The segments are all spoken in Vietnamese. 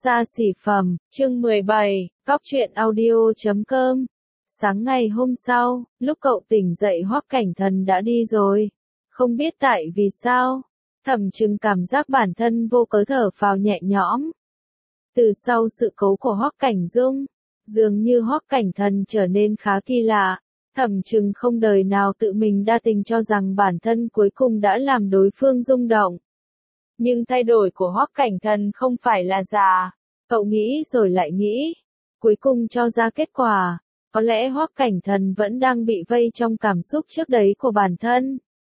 Xa xỉ phẩm, chương 17, cóc truyện audio.com. Sáng ngày hôm sau, lúc cậu tỉnh dậy Hoắc Cảnh Thần đã đi rồi. Không biết tại vì sao, Thẩm Trừng cảm giác bản thân vô cớ thở phào nhẹ nhõm. Từ sau sự cố của Hoắc Cảnh Dung, dường như Hoắc Cảnh Thần trở nên khá kỳ lạ. Thẩm Trừng không đời nào tự mình đa tình cho rằng bản thân cuối cùng đã làm đối phương rung động. Nhưng thay đổi của Hoắc Cảnh Thần không phải là giả. Cậu nghĩ rồi lại nghĩ. Cuối cùng cho ra kết quả. Có lẽ Hoắc Cảnh Thần vẫn đang bị vây trong cảm xúc trước đấy của bản thân.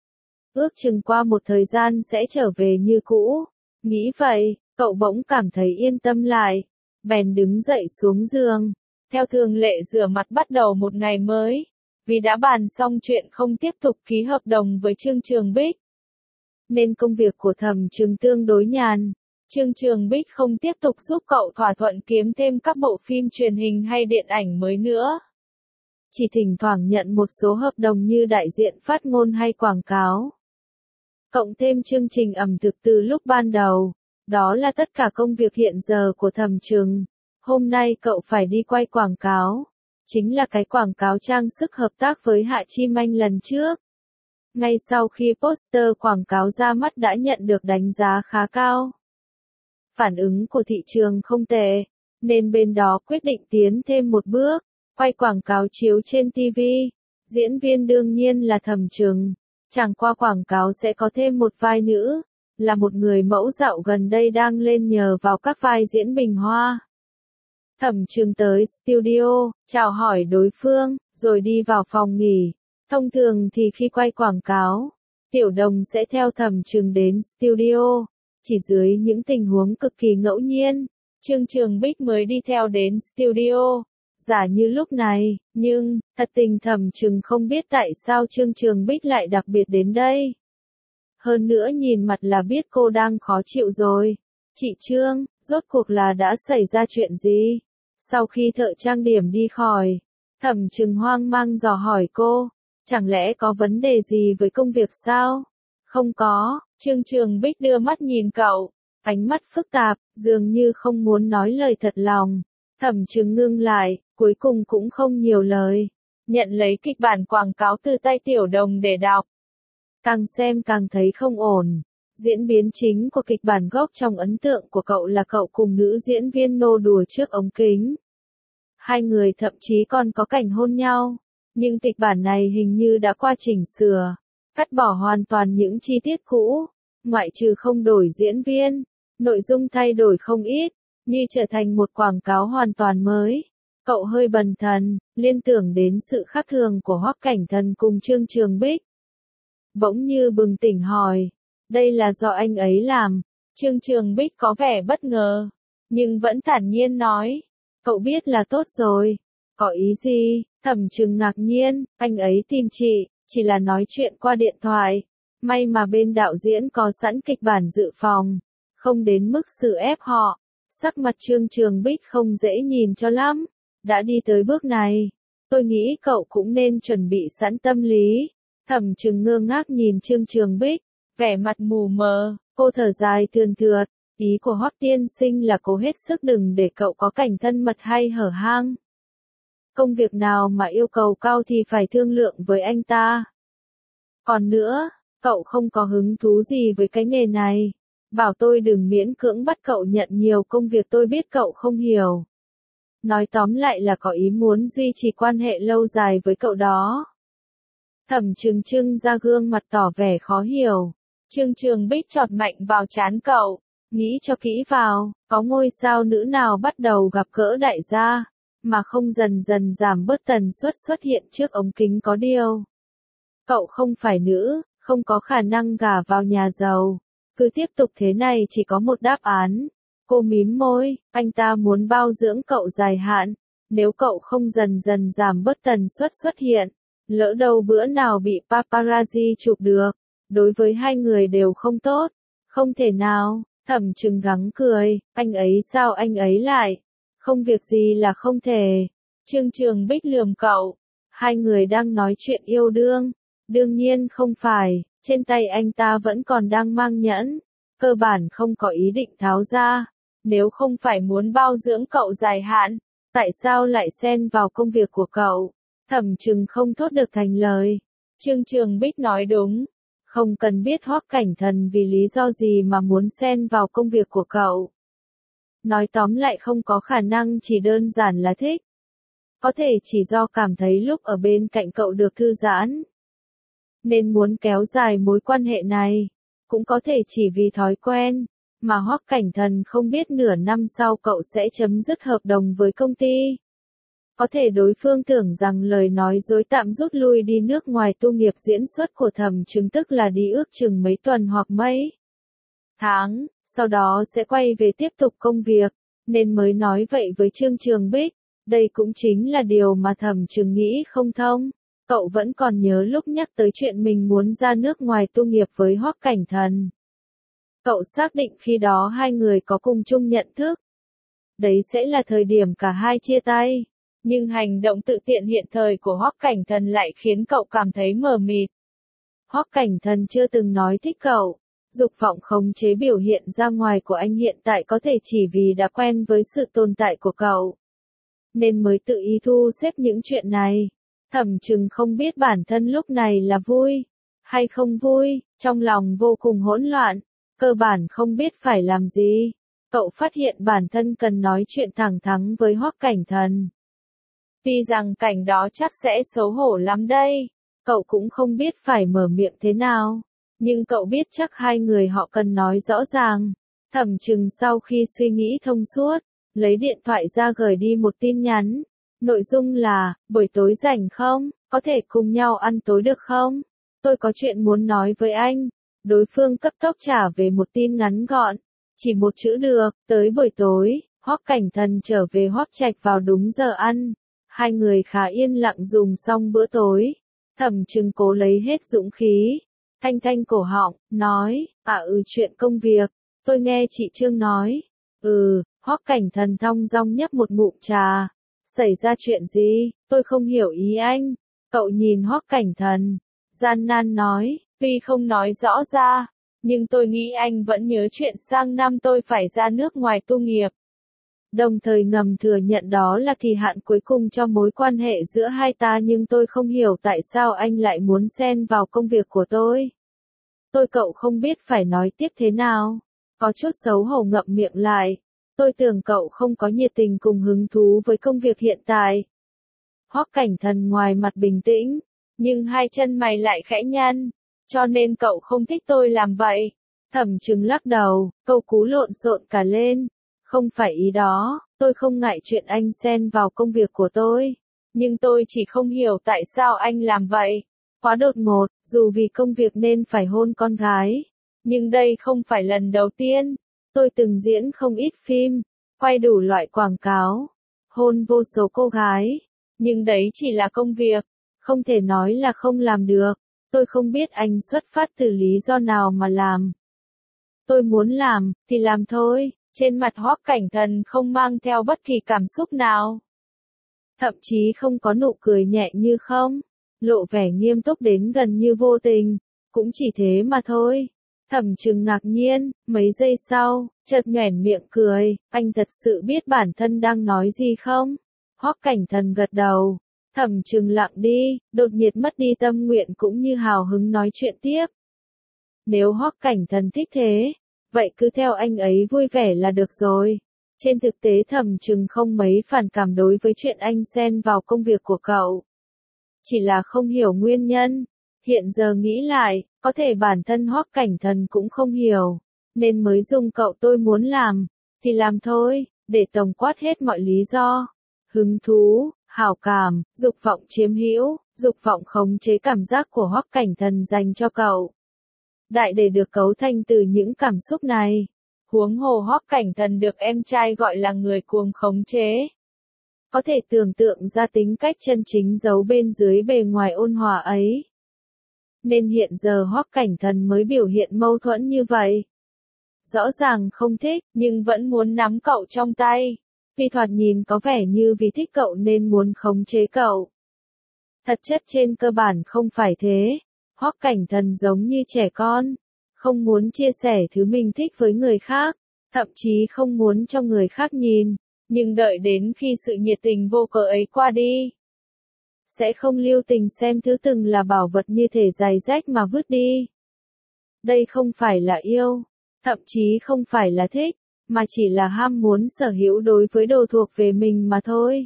Ước chừng qua một thời gian sẽ trở về như cũ. Nghĩ vậy, cậu bỗng cảm thấy yên tâm lại. Bèn đứng dậy xuống giường. Theo thường lệ rửa mặt bắt đầu một ngày mới. Vì đã bàn xong chuyện không tiếp tục ký hợp đồng với Trương Trường Bích, nên công việc của Thẩm Trừng tương đối nhàn. Trương Trường Bích không tiếp tục giúp cậu thỏa thuận kiếm thêm các bộ phim truyền hình hay điện ảnh mới nữa. Chỉ thỉnh thoảng nhận một số hợp đồng như đại diện phát ngôn hay quảng cáo. Cộng thêm chương trình ẩm thực từ lúc ban đầu. Đó là tất cả công việc hiện giờ của Thẩm Trừng. Hôm nay cậu phải đi quay quảng cáo. Chính là cái quảng cáo trang sức hợp tác với Hạ Chi Manh lần trước. Ngay sau khi poster quảng cáo ra mắt đã nhận được đánh giá khá cao. Phản ứng của thị trường không tệ, nên bên đó quyết định tiến thêm một bước, quay quảng cáo chiếu trên TV. Diễn viên đương nhiên là Thẩm Trừng. Chẳng qua quảng cáo sẽ có thêm một vai nữ, là một người mẫu dạo gần đây đang lên nhờ vào các vai diễn bình hoa. Thẩm Trừng tới studio, chào hỏi đối phương, rồi đi vào phòng nghỉ. Thông thường thì khi quay quảng cáo, Tiểu Đồng sẽ theo Thẩm Trừng đến studio. Chỉ dưới những tình huống cực kỳ ngẫu nhiên, Trương Trường Bích mới đi theo đến studio. Giả như lúc này, nhưng, thật tình Thẩm Trừng không biết tại sao Trương Trường Bích lại đặc biệt đến đây. Hơn nữa nhìn mặt là biết cô đang khó chịu rồi. Chị Trương, rốt cuộc là đã xảy ra chuyện gì? Sau khi thợ trang điểm đi khỏi, Thẩm Trừng hoang mang dò hỏi cô. Chẳng lẽ có vấn đề gì với công việc sao? Không có, Trương Trường Bích đưa mắt nhìn cậu, ánh mắt phức tạp, dường như không muốn nói lời thật lòng. Thẩm Trừng ngưng lại, cuối cùng cũng không nhiều lời, nhận lấy kịch bản quảng cáo từ tay Tiểu Đồng để đọc. Càng xem càng thấy không ổn. Diễn biến chính của kịch bản gốc trong ấn tượng của cậu là cậu cùng nữ diễn viên nô đùa trước ống kính. Hai người thậm chí còn có cảnh hôn nhau. Nhưng kịch bản này hình như đã qua chỉnh sửa, cắt bỏ hoàn toàn những chi tiết cũ, ngoại trừ không đổi diễn viên, nội dung thay đổi không ít, như trở thành một quảng cáo hoàn toàn mới. Cậu hơi bần thần, liên tưởng đến sự khác thường của Hoắc Cảnh Thần cùng Trương Trường Bích. Bỗng như bừng tỉnh hỏi, đây là do anh ấy làm. Trương Trường Bích có vẻ bất ngờ, nhưng vẫn thản nhiên nói, cậu biết là tốt rồi. Có ý gì? Thẩm Trừng ngạc nhiên, anh ấy tìm chị, chỉ là nói chuyện qua điện thoại. May mà bên đạo diễn có sẵn kịch bản dự phòng, không đến mức xử ép họ. Sắc mặt Trương Trường Bích không dễ nhìn cho lắm. Đã đi tới bước này, tôi nghĩ cậu cũng nên chuẩn bị sẵn tâm lý. Thẩm Trừng ngơ ngác nhìn Trương Trường Bích, vẻ mặt mù mờ, cô thở dài thườn thượt. Ý của Hoắc tiên sinh là cố hết sức đừng để cậu có cảnh thân mật hay hở hang. Công việc nào mà yêu cầu cao thì phải thương lượng với anh ta. Còn nữa, cậu không có hứng thú gì với cái nghề này. Bảo tôi đừng miễn cưỡng bắt cậu nhận nhiều công việc tôi biết cậu không hiểu. Nói tóm lại là có ý muốn duy trì quan hệ lâu dài với cậu đó. Thẩm Trừng trưng ra gương mặt tỏ vẻ khó hiểu. Trương Trường Bích chọt mạnh vào trán cậu. Nghĩ cho kỹ vào, có ngôi sao nữ nào bắt đầu gặp gỡ đại gia, mà không dần dần giảm bớt tần suất xuất hiện trước ống kính có điều. Cậu không phải nữ, không có khả năng gả vào nhà giàu. Cứ tiếp tục thế này chỉ có một đáp án. Cô mím môi, anh ta muốn bao dưỡng cậu dài hạn. Nếu cậu không dần dần giảm bớt tần suất xuất hiện, lỡ đâu bữa nào bị paparazzi chụp được, đối với hai người đều không tốt. Không thể nào. Thẩm Trừng gắng cười, anh ấy sao anh ấy lại? Không việc gì là không thể. Trương Trường Bích lườm cậu. Hai người đang nói chuyện yêu đương. Đương nhiên không phải, trên tay anh ta vẫn còn đang mang nhẫn. Cơ bản không có ý định tháo ra. Nếu không phải muốn bao dưỡng cậu dài hạn, tại sao lại xen vào công việc của cậu? Thẩm Trừng không thốt được thành lời. Trương Trường Bích nói đúng. Không cần biết Hoắc Cảnh Thần vì lý do gì mà muốn xen vào công việc của cậu. Nói tóm lại không có khả năng chỉ đơn giản là thích. Có thể chỉ do cảm thấy lúc ở bên cạnh cậu được thư giãn, nên muốn kéo dài mối quan hệ này. Cũng có thể chỉ vì thói quen, mà Hoắc Cảnh Thần không biết nửa năm sau cậu sẽ chấm dứt hợp đồng với công ty. Có thể đối phương tưởng rằng lời nói dối tạm rút lui đi nước ngoài tu nghiệp diễn xuất của Thẩm Trừng tức là đi ước chừng mấy tuần hoặc mấy tháng, sau đó sẽ quay về tiếp tục công việc, nên mới nói vậy với Trương Trường Bích. Đây cũng chính là điều mà Thẩm Trừng nghĩ không thông. Cậu vẫn còn nhớ lúc nhắc tới chuyện mình muốn ra nước ngoài tu nghiệp với Hoắc Cảnh Thần. Cậu xác định khi đó hai người có cùng chung nhận thức. Đấy sẽ là thời điểm cả hai chia tay. Nhưng hành động tự tiện hiện thời của Hoắc Cảnh Thần lại khiến cậu cảm thấy mờ mịt. Hoắc Cảnh Thần chưa từng nói thích cậu. Dục vọng khống chế biểu hiện ra ngoài của anh hiện tại có thể chỉ vì đã quen với sự tồn tại của cậu, nên mới tự ý thu xếp những chuyện này. Thẩm Trừng không biết bản thân lúc này là vui hay không vui, trong lòng vô cùng hỗn loạn, cơ bản không biết phải làm gì. Cậu phát hiện bản thân cần nói chuyện thẳng thắn với Hoắc Cảnh Thần. Tuy rằng cảnh đó chắc sẽ xấu hổ lắm đây, cậu cũng không biết phải mở miệng thế nào, nhưng cậu biết chắc hai người họ cần nói rõ ràng. Thẩm Trừng sau khi suy nghĩ thông suốt, lấy điện thoại ra gửi đi một tin nhắn. Nội dung là, buổi tối rảnh không, có thể cùng nhau ăn tối được không? Tôi có chuyện muốn nói với anh. Đối phương cấp tốc trả về một tin ngắn gọn, chỉ một chữ được. Tới buổi tối, Hoắc Cảnh Thần trở về Hoắc Trạch vào đúng giờ ăn. Hai người khá yên lặng dùng xong bữa tối. Thẩm Trừng cố lấy hết dũng khí, thanh thanh cổ họng, nói, chuyện công việc, tôi nghe chị Trương nói. Hoắc Cảnh Thần thong dong nhấp một ngụm trà. Xảy ra chuyện gì, tôi không hiểu ý anh. Cậu nhìn Hoắc Cảnh Thần, gian nan nói, tuy không nói rõ ra, nhưng tôi nghĩ anh vẫn nhớ chuyện sang năm tôi phải ra nước ngoài tu nghiệp. Đồng thời ngầm thừa nhận đó là kỳ hạn cuối cùng cho mối quan hệ giữa hai ta, nhưng tôi không hiểu tại sao anh lại muốn xen vào công việc của tôi. Cậu không biết phải nói tiếp thế nào, có chút xấu hổ ngậm miệng lại. Tôi tưởng cậu không có nhiệt tình cùng hứng thú với công việc hiện tại. Hoắc Cảnh Thần ngoài mặt bình tĩnh, nhưng hai chân mày lại khẽ nhăn, cho nên cậu không thích tôi làm vậy. Thẩm Trừng lắc đầu, câu cú lộn xộn cả lên. Không phải ý đó, tôi không ngại chuyện anh xen vào công việc của tôi. Nhưng tôi chỉ không hiểu tại sao anh làm vậy. Quá đột ngột, dù vì công việc nên phải hôn con gái. Nhưng đây không phải lần đầu tiên. Tôi từng diễn không ít phim, quay đủ loại quảng cáo, hôn vô số cô gái. Nhưng đấy chỉ là công việc, không thể nói là không làm được. Tôi không biết anh xuất phát từ lý do nào mà làm. Tôi muốn làm, thì làm thôi. Trên mặt Hoắc Cảnh Thần không mang theo bất kỳ cảm xúc nào. Thậm chí không có nụ cười nhẹ như không, lộ vẻ nghiêm túc đến gần như vô tình. Cũng chỉ thế mà thôi. Thẩm Trừng ngạc nhiên, mấy giây sau, chợt nhoẻn miệng cười, anh thật sự biết bản thân đang nói gì không? Hoắc Cảnh Thần gật đầu. Thẩm Trừng lặng đi, đột nhiên mất đi tâm nguyện cũng như hào hứng nói chuyện tiếp. Nếu Hoắc Cảnh Thần thích thế, vậy cứ theo anh ấy vui vẻ là được rồi. Trên thực tế Thẩm Trừng không mấy phản cảm đối với chuyện anh xen vào công việc của cậu. Chỉ là không hiểu nguyên nhân. Hiện giờ nghĩ lại, có thể bản thân Hoắc Cảnh Thần cũng không hiểu, nên mới dùng cậu tôi muốn làm, thì làm thôi, để tổng quát hết mọi lý do. Hứng thú, hảo cảm, dục vọng chiếm hữu, dục vọng khống chế cảm giác của Hoắc Cảnh Thần dành cho cậu. Đại để được cấu thành từ những cảm xúc này. Huống hồ Hoắc Cảnh Thần được em trai gọi là người cuồng khống chế. Có thể tưởng tượng ra tính cách chân chính giấu bên dưới bề ngoài ôn hòa ấy. Nên hiện giờ Hoắc Cảnh Thần mới biểu hiện mâu thuẫn như vậy. Rõ ràng không thích, nhưng vẫn muốn nắm cậu trong tay. Tuy thoạt nhìn có vẻ như vì thích cậu nên muốn khống chế cậu. Thật chất trên cơ bản không phải thế. Hoắc Cảnh Thần giống như trẻ con, không muốn chia sẻ thứ mình thích với người khác. thậm chí không muốn cho người khác nhìn, nhưng đợi đến khi sự nhiệt tình vô cớ ấy qua đi, sẽ không lưu tình xem thứ từng là bảo vật như thể giày rách mà vứt đi. Đây không phải là yêu, thậm chí không phải là thích, mà chỉ là ham muốn sở hữu đối với đồ thuộc về mình mà thôi.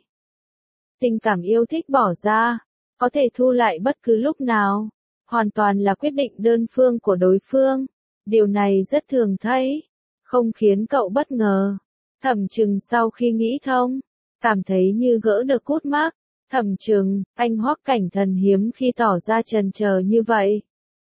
Tình cảm yêu thích bỏ ra, có thể thu lại bất cứ lúc nào, hoàn toàn là quyết định đơn phương của đối phương. Điều này rất thường thấy, không khiến cậu bất ngờ. Thẩm Trừng sau khi nghĩ thông, cảm thấy như gỡ được cút mắc. Thẩm Trừng, anh Hoắc Cảnh Thần hiếm khi tỏ ra chần chờ như vậy.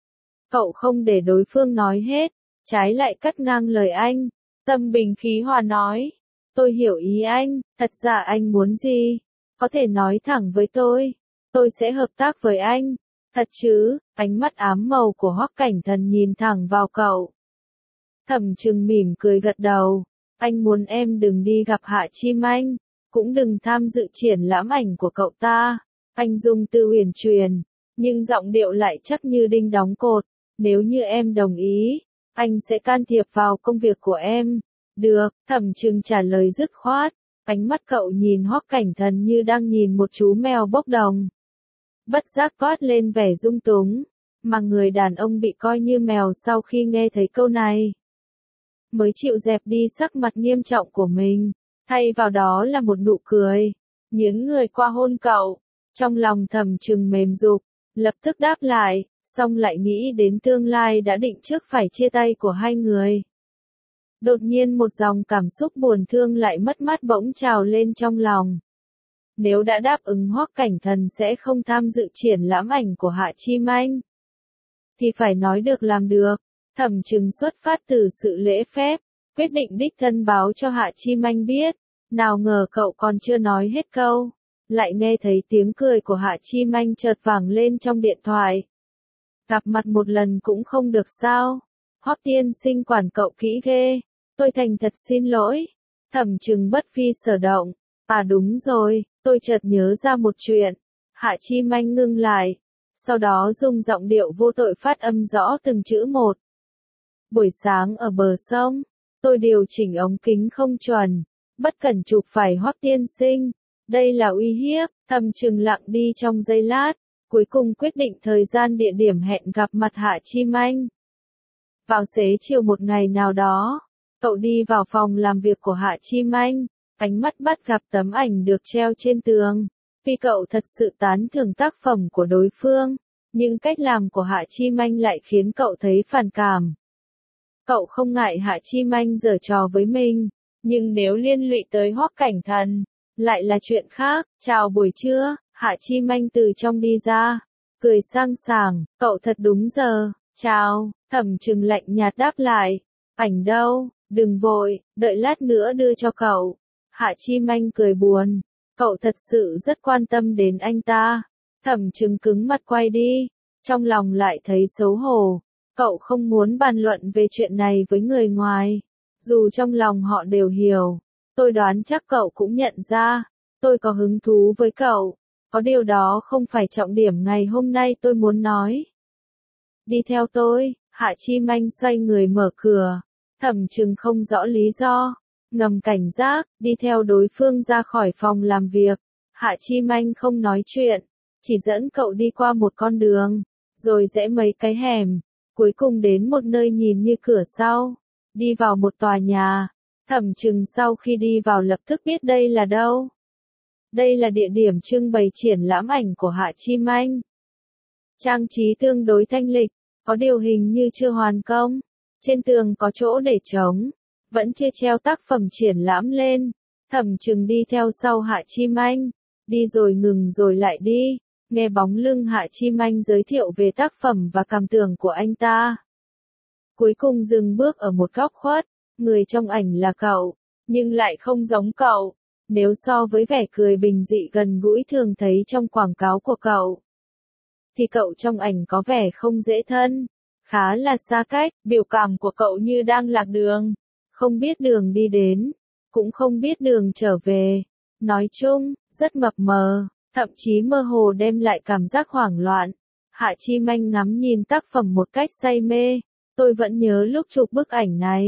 Cậu không để đối phương nói hết, trái lại cắt ngang lời anh, tâm bình khí hòa nói. Tôi hiểu ý anh, thật ra anh muốn gì? Có thể nói thẳng với tôi sẽ hợp tác với anh. Thật chứ? Ánh mắt ám màu của Hoắc Cảnh Thần nhìn thẳng vào cậu. Thẩm Trừng mỉm cười gật đầu. Anh muốn em đừng đi gặp Hạ Chim Anh, cũng đừng tham dự triển lãm ảnh của cậu ta. Anh dùng từ uyển chuyển, nhưng giọng điệu lại chắc như đinh đóng cột. Nếu như em đồng ý, anh sẽ can thiệp vào công việc của em. Được, Thẩm Trừng trả lời dứt khoát. Ánh mắt cậu nhìn Hoắc Cảnh Thần như đang nhìn một chú mèo bốc đồng. Bất giác toát lên vẻ dung túng, mà người đàn ông bị coi như mèo sau khi nghe thấy câu này, mới chịu dẹp đi sắc mặt nghiêm trọng của mình, thay vào đó là một nụ cười, nhướng người qua hôn cậu. Trong lòng Thẩm Trừng mềm giục, lập tức đáp lại, xong lại nghĩ đến tương lai đã định trước phải chia tay của hai người. Đột nhiên một dòng cảm xúc buồn thương lại mất mát bỗng trào lên trong lòng. Nếu đã đáp ứng Hoắc Cảnh Thần sẽ không tham dự triển lãm ảnh của Hạ Chim Anh, thì phải nói được làm được. Thẩm Trừng xuất phát từ sự lễ phép, quyết định đích thân báo cho Hạ Chim Anh biết. Nào ngờ cậu còn chưa nói hết câu, lại nghe thấy tiếng cười của Hạ Chim Anh chợt vang lên trong điện thoại. Gặp mặt một lần cũng không được sao? Hoắc tiên sinh quản cậu kỹ ghê. Tôi thành thật xin lỗi. Thẩm Trừng bất phi sở động. À đúng rồi, tôi chợt nhớ ra một chuyện. Hạ Chim Anh ngưng lại, sau đó dùng giọng điệu vô tội phát âm rõ từng chữ một. Buổi sáng ở bờ sông, tôi điều chỉnh ống kính không chuẩn, bất cẩn chụp phải Hoắc tiên sinh. Đây là uy hiếp. Thẩm Trừng lặng đi trong giây lát, cuối cùng quyết định thời gian địa điểm hẹn gặp mặt Hạ Chim Anh. Vào xế chiều một ngày nào đó, cậu đi vào phòng làm việc của Hạ Chim Anh, ánh mắt bắt gặp tấm ảnh được treo trên tường. Vì cậu thật sự tán thưởng tác phẩm của đối phương, nhưng cách làm của Hạ Chim Anh lại khiến cậu thấy phản cảm. Cậu không ngại Hạ Chim Anh giở trò với mình, nhưng nếu liên lụy tới Hoắc Cảnh Thần, lại là chuyện khác. Chào buổi trưa, Hạ Chim Anh từ trong đi ra, cười sang sảng, cậu thật đúng giờ. Chào, Thẩm Trừng lạnh nhạt đáp lại. Ảnh đâu, đừng vội, đợi lát nữa đưa cho cậu. Hạ Chim Anh cười buồn, cậu thật sự rất quan tâm đến anh ta. Thẩm Trừng cứng mặt quay đi, trong lòng lại thấy xấu hổ. Cậu không muốn bàn luận về chuyện này với người ngoài, dù trong lòng họ đều hiểu. Tôi đoán chắc cậu cũng nhận ra, tôi có hứng thú với cậu. Có điều đó không phải trọng điểm ngày hôm nay tôi muốn nói. Đi theo tôi. Hạ Chim Anh xoay người mở cửa. Thẩm Trừng không rõ lý do, ngầm cảnh giác, đi theo đối phương ra khỏi phòng làm việc. Hạ Chim Anh không nói chuyện, chỉ dẫn cậu đi qua một con đường, rồi rẽ mấy cái hẻm, cuối cùng đến một nơi nhìn như cửa sau, đi vào một tòa nhà. Thẩm Trừng sau khi đi vào lập tức biết đây là đâu. Đây là địa điểm trưng bày triển lãm ảnh của Hạ Chim Anh. Trang trí tương đối thanh lịch, có điều hình như chưa hoàn công. Trên tường có chỗ để trống, vẫn chưa treo tác phẩm triển lãm lên. Thẩm Trừng đi theo sau Hạ Chim Anh, đi rồi ngừng rồi lại đi, nghe bóng lưng Hạ Chim Anh giới thiệu về tác phẩm và cảm tưởng của anh ta. Cuối cùng dừng bước ở một góc khuất, người trong ảnh là cậu, nhưng lại không giống cậu. Nếu so với vẻ cười bình dị gần gũi thường thấy trong quảng cáo của cậu, thì cậu trong ảnh có vẻ không dễ thân, khá là xa cách. Biểu cảm của cậu như đang lạc đường, không biết đường đi đến, cũng không biết đường trở về. Nói chung, rất mập mờ, thậm chí mơ hồ đem lại cảm giác hoảng loạn. Hạ Chim Anh ngắm nhìn tác phẩm một cách say mê. Tôi vẫn nhớ lúc chụp bức ảnh này,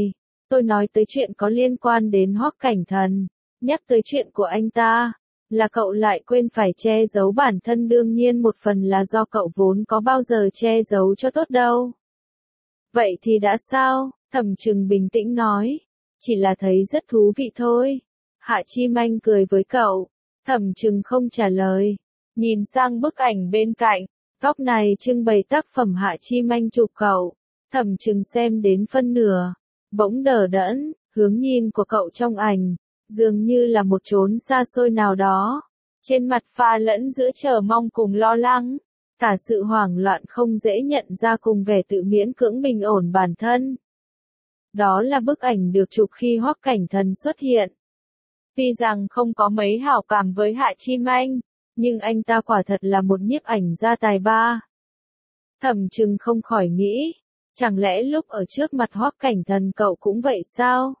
Tôi nói tới chuyện có liên quan đến Hoắc Cảnh Thần, nhắc tới chuyện của anh ta, là cậu lại quên phải che giấu bản thân, đương nhiên một phần là do cậu vốn có bao giờ che giấu cho tốt đâu. Vậy thì đã sao? Thẩm Trừng bình tĩnh nói. Chỉ là thấy rất thú vị thôi. Hạ Chi Manh cười với cậu. Thẩm Trừng không trả lời. Nhìn sang bức ảnh bên cạnh. Góc này trưng bày tác phẩm Hạ Chi Manh chụp cậu. Thẩm Trừng xem đến phân nửa. Bỗng đờ đẫn, hướng nhìn của cậu trong ảnh. Dường như là một chốn xa xôi nào đó. Trên mặt pha lẫn giữa chờ mong cùng lo lắng. Cả sự hoảng loạn không dễ nhận ra cùng vẻ tự miễn cưỡng bình ổn bản thân. Đó là bức ảnh được chụp khi Hoắc Cảnh Thần xuất hiện. Tuy rằng không có mấy hảo cảm với Hạ Chi Manh, nhưng anh ta quả thật là một nhiếp ảnh gia tài ba. Thẩm Trừng không khỏi nghĩ, chẳng lẽ lúc ở trước mặt Hoắc Cảnh Thần cậu cũng vậy sao?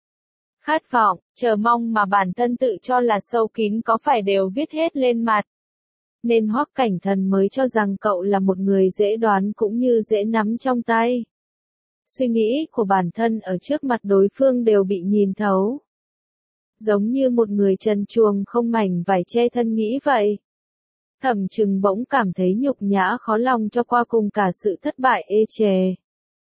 Khát vọng, chờ mong mà bản thân tự cho là sâu kín có phải đều viết hết lên mặt. Nên Hoắc Cảnh Thần mới cho rằng cậu là một người dễ đoán cũng như dễ nắm trong tay. Suy nghĩ của bản thân ở trước mặt đối phương đều bị nhìn thấu. Giống như một người trần truồng không mảnh vải che thân nghĩ vậy. Thẩm Trừng bỗng cảm thấy nhục nhã khó lòng cho qua cùng cả sự thất bại ê chề.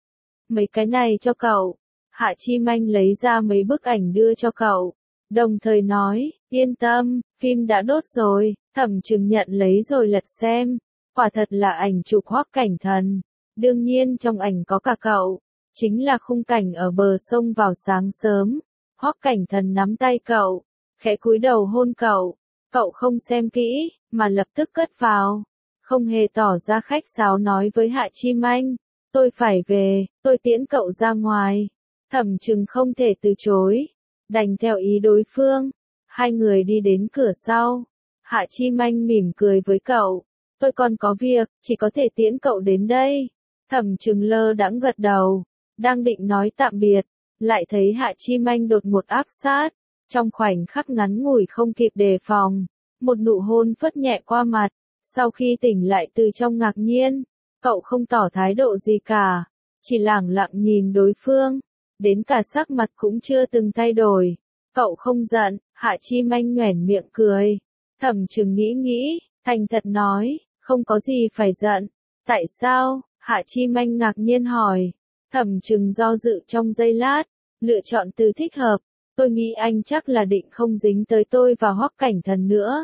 Mấy cái này cho cậu. Hạ Chi Manh lấy ra mấy bức ảnh đưa cho cậu. Đồng thời nói, yên tâm, phim đã đốt rồi. Thẩm Trừng nhận lấy rồi lật xem. Quả thật là ảnh chụp Hoắc Cảnh Thần. Đương nhiên trong ảnh có cả cậu. Chính là khung cảnh ở bờ sông vào sáng sớm. Hoắc Cảnh Thần nắm tay cậu, khẽ cúi đầu hôn cậu. Cậu không xem kỹ, mà lập tức cất vào. Không hề tỏ ra khách sáo nói với Hạ Chi Manh. Tôi phải về, tôi tiễn cậu ra ngoài. Thẩm Trừng không thể từ chối. Đành theo ý đối phương. Hai người đi đến cửa sau. Hạ Chi Manh mỉm cười với cậu. Tôi còn có việc, chỉ có thể tiễn cậu đến đây. Thẩm Trừng lơ đãng gật đầu. Đang định nói tạm biệt. Lại thấy Hạ Chi Manh đột ngột áp sát. Trong khoảnh khắc ngắn ngủi không kịp đề phòng. Một nụ hôn phất nhẹ qua mặt. Sau khi tỉnh lại từ trong ngạc nhiên. Cậu không tỏ thái độ gì cả. Chỉ lẳng lặng nhìn đối phương. Đến cả sắc mặt cũng chưa từng thay đổi. Cậu không giận. Hạ Chi Manh nhoẻn miệng cười. Thẩm Trừng nghĩ, thành thật nói, không có gì phải giận. Tại sao? Hạ Chi Manh ngạc nhiên hỏi. Thẩm Trừng do dự trong giây lát, lựa chọn từ thích hợp. Tôi nghĩ anh chắc là định không dính tới tôi và Hoắc Cảnh Thần nữa.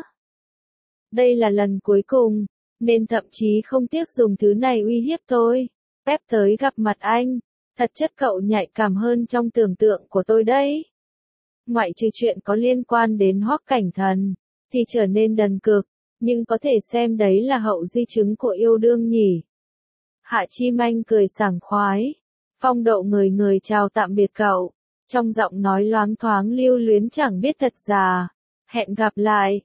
Đây là lần cuối cùng, nên thậm chí không tiếc dùng thứ này uy hiếp tôi. Phép tới gặp mặt anh, thật chất cậu nhạy cảm hơn trong tưởng tượng của tôi đấy. Ngoại trừ chuyện có liên quan đến Hoắc Cảnh Thần, thì trở nên đần cực, nhưng có thể xem đấy là hậu di chứng của yêu đương nhỉ. Hạ Chi Manh cười sảng khoái, phong độ người chào tạm biệt cậu, trong giọng nói loáng thoáng lưu luyến chẳng biết thật giả. Hẹn gặp lại.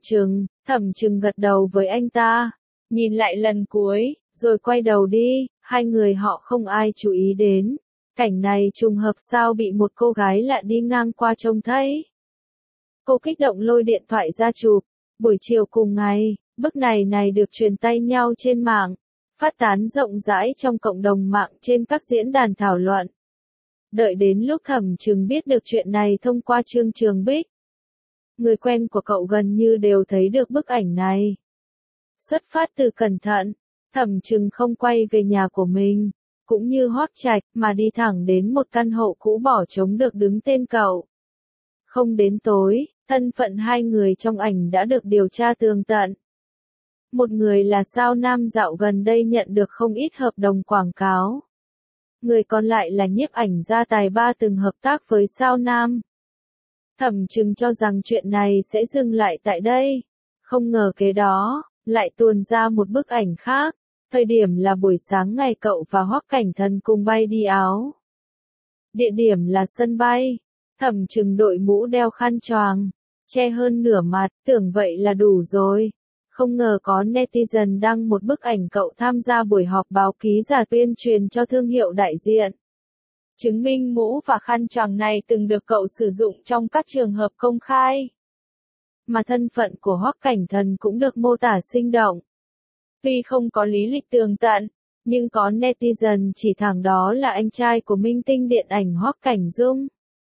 Thẩm Trừng gật đầu với anh ta, nhìn lại lần cuối, rồi quay đầu đi. Hai người họ không ai chú ý đến. Cảnh này trùng hợp sao bị một cô gái lạ đi ngang qua trông thấy. Cô kích động lôi điện thoại ra chụp. Buổi chiều cùng ngày, bức này được truyền tay nhau trên mạng, phát tán rộng rãi trong cộng đồng mạng trên các diễn đàn thảo luận. Đợi đến lúc Thẩm Trừng biết được chuyện này thông qua Trương Trường Bích, người quen của cậu gần như đều thấy được bức ảnh này. Xuất phát từ cẩn thận, Thẩm Trừng không quay về nhà của mình, cũng như Hoắc Trạch, mà đi thẳng đến một căn hộ cũ bỏ trống được đứng tên cậu. Không đến tối, thân phận hai người trong ảnh đã được điều tra tường tận. Một người là sao nam dạo gần đây nhận được không ít hợp đồng quảng cáo. Người còn lại là nhiếp ảnh gia tài ba từng hợp tác với sao nam. Thẩm Trừng cho rằng chuyện này sẽ dừng lại tại đây. Không ngờ kế đó, lại tuồn ra một bức ảnh khác. Thời điểm là buổi sáng ngày cậu và Hoắc Cảnh Thần cùng bay đi Áo. Địa điểm là sân bay. Thẩm Trừng đội mũ đeo khăn choàng, che hơn nửa mặt, tưởng vậy là đủ rồi. Không ngờ có netizen đăng một bức ảnh cậu tham gia buổi họp báo ký giả tuyên truyền cho thương hiệu đại diện. Chứng minh mũ và khăn choàng này từng được cậu sử dụng trong các trường hợp công khai. Mà thân phận của Hoắc Cảnh Thần cũng được mô tả sinh động. Tuy không có lý lịch tường tận, nhưng có netizen chỉ thẳng đó là anh trai của minh tinh điện ảnh Hoắc Cảnh Dung.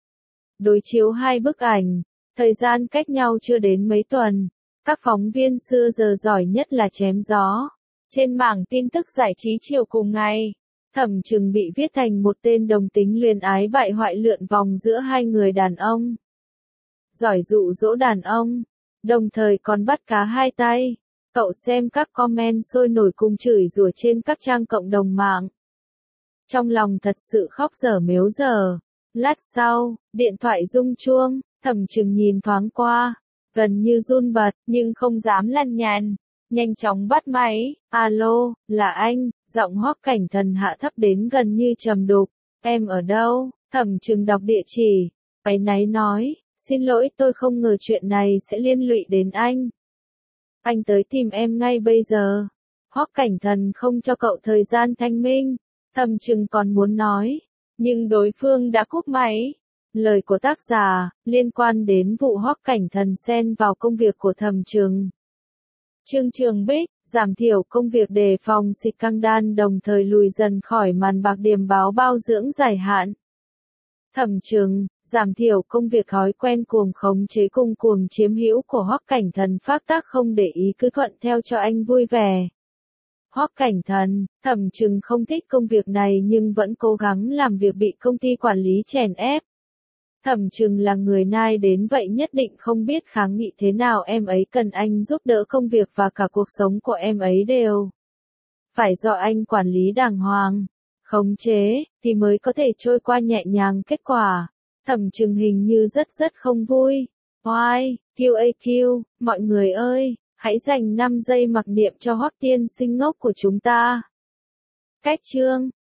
Đối chiếu hai bức ảnh, thời gian cách nhau chưa đến mấy tuần, các phóng viên xưa giờ giỏi nhất là chém gió. Trên mảng tin tức giải trí chiều cùng ngày, Thẩm Trừng bị viết thành một tên đồng tính luyến ái bại hoại lượn vòng giữa hai người đàn ông. Giỏi dụ dỗ đàn ông, đồng thời còn bắt cá hai tay. Cậu xem các comment sôi nổi cùng chửi rủa trên các trang cộng đồng mạng. Trong lòng thật sự khóc dở mếu dở. Lát sau, điện thoại rung chuông, Thẩm Trừng nhìn thoáng qua, gần như run bật, nhưng không dám lằng nhằng. Nhanh chóng bắt máy, alo, là anh, giọng Hoắc Cảnh Thần hạ thấp đến gần như trầm đục. Em ở đâu? Thẩm Trừng đọc địa chỉ, áy náy nói, xin lỗi tôi không ngờ chuyện này sẽ liên lụy đến anh. Anh tới tìm em ngay bây giờ. Hoắc Cảnh Thần không cho cậu thời gian thanh minh. Thẩm Trừng còn muốn nói, nhưng đối phương đã cúp máy. Lời của tác giả, liên quan đến vụ Hoắc Cảnh Thần xen vào công việc của Thẩm Trừng. Trương Trường Bích, giảm thiểu công việc đề phòng scandal đồng thời lùi dần khỏi màn bạc điểm báo bao dưỡng dài hạn. Thẩm Trừng, giảm thiểu công việc thói quen cuồng khống chế cùng cuồng chiếm hữu của Hoắc Cảnh Thần phát tác không để ý cứ thuận theo cho anh vui vẻ. Hoắc Cảnh Thần, Thẩm Trừng không thích công việc này nhưng vẫn cố gắng làm việc bị công ty quản lý chèn ép. Thẩm Trừng là người nai đến vậy nhất định không biết kháng nghị thế nào em ấy cần anh giúp đỡ công việc và cả cuộc sống của em ấy đều phải do anh quản lý đàng hoàng, khống chế, thì mới có thể trôi qua nhẹ nhàng kết quả. Thẩm Trừng hình như rất không vui. Oai, QAQ, mọi người ơi, hãy dành 5 giây mặc niệm cho Hoắc tiên sinh ngốc của chúng ta. Cách chương